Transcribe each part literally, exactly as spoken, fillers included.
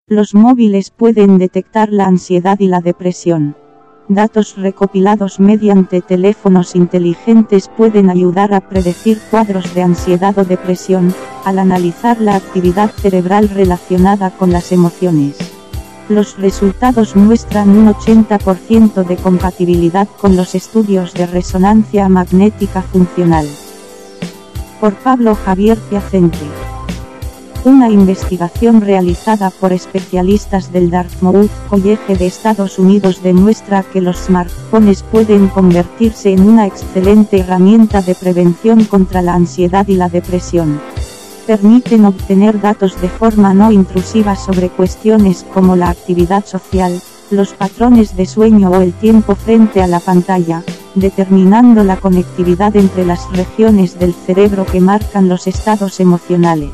Los móviles pueden detectar la ansiedad y la depresión. Datos recopilados mediante teléfonos inteligentes pueden ayudar a predecir cuadros de ansiedad o depresión, al analizar la actividad cerebral relacionada con las emociones. Los resultados muestran un ochenta por ciento de compatibilidad con los estudios de resonancia magnética funcional. Por Pablo Javier Piacente. Una investigación realizada por especialistas del Dartmouth College de Estados Unidos demuestra que los smartphones pueden convertirse en una excelente herramienta de prevención contra la ansiedad y la depresión. Permiten obtener datos de forma no intrusiva sobre cuestiones como la actividad social, los patrones de sueño o el tiempo frente a la pantalla, determinando la conectividad entre las regiones del cerebro que marcan los estados emocionales.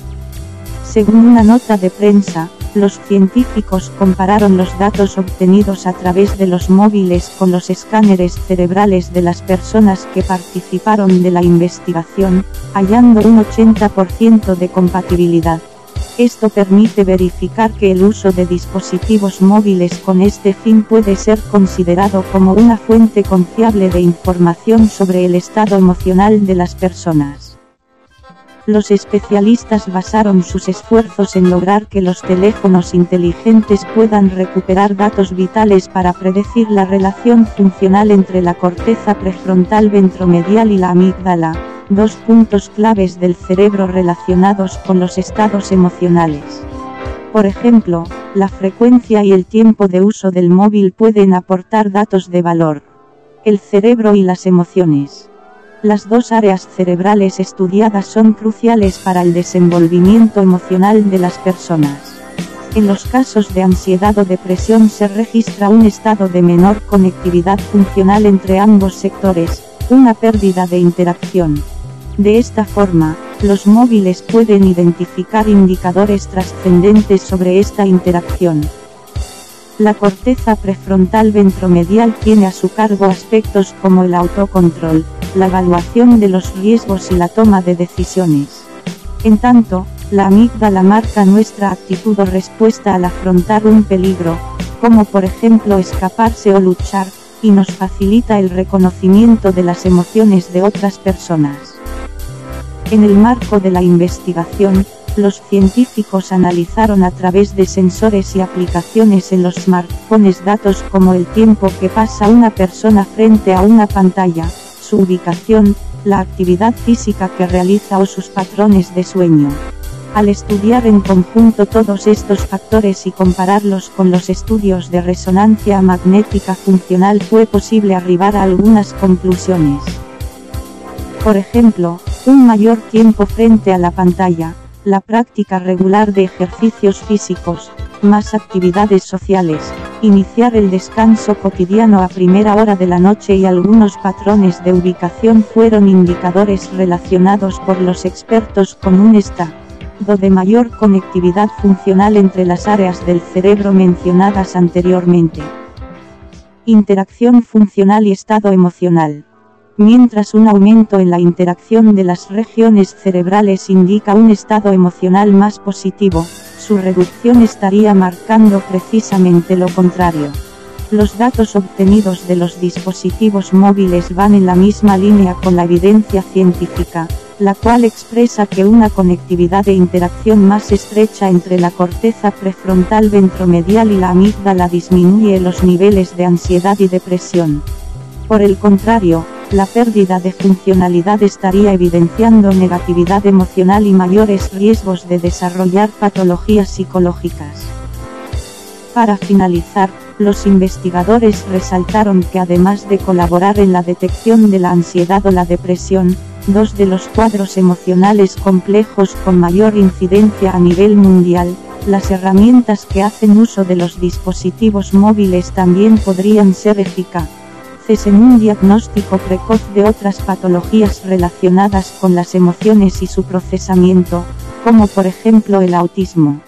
Según una nota de prensa, los científicos compararon los datos obtenidos a través de los móviles con los escáneres cerebrales de las personas que participaron de la investigación, hallando un ochenta por ciento de compatibilidad. Esto permite verificar que el uso de dispositivos móviles con este fin puede ser considerado como una fuente confiable de información sobre el estado emocional de las personas. Los especialistas basaron sus esfuerzos en lograr que los teléfonos inteligentes puedan recuperar datos vitales para predecir la relación funcional entre la corteza prefrontal ventromedial y la amígdala, dos puntos claves del cerebro relacionados con los estados emocionales. Por ejemplo, la frecuencia y el tiempo de uso del móvil pueden aportar datos de valor. El cerebro y las emociones. Las dos áreas cerebrales estudiadas son cruciales para el desenvolvimiento emocional de las personas. En los casos de ansiedad o depresión se registra un estado de menor conectividad funcional entre ambos sectores, una pérdida de interacción. De esta forma, los móviles pueden identificar indicadores trascendentes sobre esta interacción. La corteza prefrontal ventromedial tiene a su cargo aspectos como el autocontrol, la evaluación de los riesgos y la toma de decisiones. En tanto, la amígdala marca nuestra actitud o respuesta al afrontar un peligro, como por ejemplo escaparse o luchar, y nos facilita el reconocimiento de las emociones de otras personas. En el marco de la investigación, los científicos analizaron a través de sensores y aplicaciones en los smartphones datos como el tiempo que pasa una persona frente a una pantalla, su ubicación, la actividad física que realiza o sus patrones de sueño. Al estudiar en conjunto todos estos factores y compararlos con los estudios de resonancia magnética funcional fue posible arribar a algunas conclusiones. Por ejemplo, un mayor tiempo frente a la pantalla, la práctica regular de ejercicios físicos, más actividades sociales, iniciar el descanso cotidiano a primera hora de la noche y algunos patrones de ubicación fueron indicadores relacionados por los expertos con un estado de mayor conectividad funcional entre las áreas del cerebro mencionadas anteriormente. Interacción funcional y estado emocional. Mientras un aumento en la interacción de las regiones cerebrales indica un estado emocional más positivo, su reducción estaría marcando precisamente lo contrario. Los datos obtenidos de los dispositivos móviles van en la misma línea con la evidencia científica, la cual expresa que una conectividad e interacción más estrecha entre la corteza prefrontal ventromedial y la amígdala disminuye los niveles de ansiedad y depresión. Por el contrario, la pérdida de funcionalidad estaría evidenciando negatividad emocional y mayores riesgos de desarrollar patologías psicológicas. Para finalizar, los investigadores resaltaron que además de colaborar en la detección de la ansiedad o la depresión, dos de los cuadros emocionales complejos con mayor incidencia a nivel mundial, las herramientas que hacen uso de los dispositivos móviles también podrían ser eficaces en un diagnóstico precoz de otras patologías relacionadas con las emociones y su procesamiento, como por ejemplo el autismo.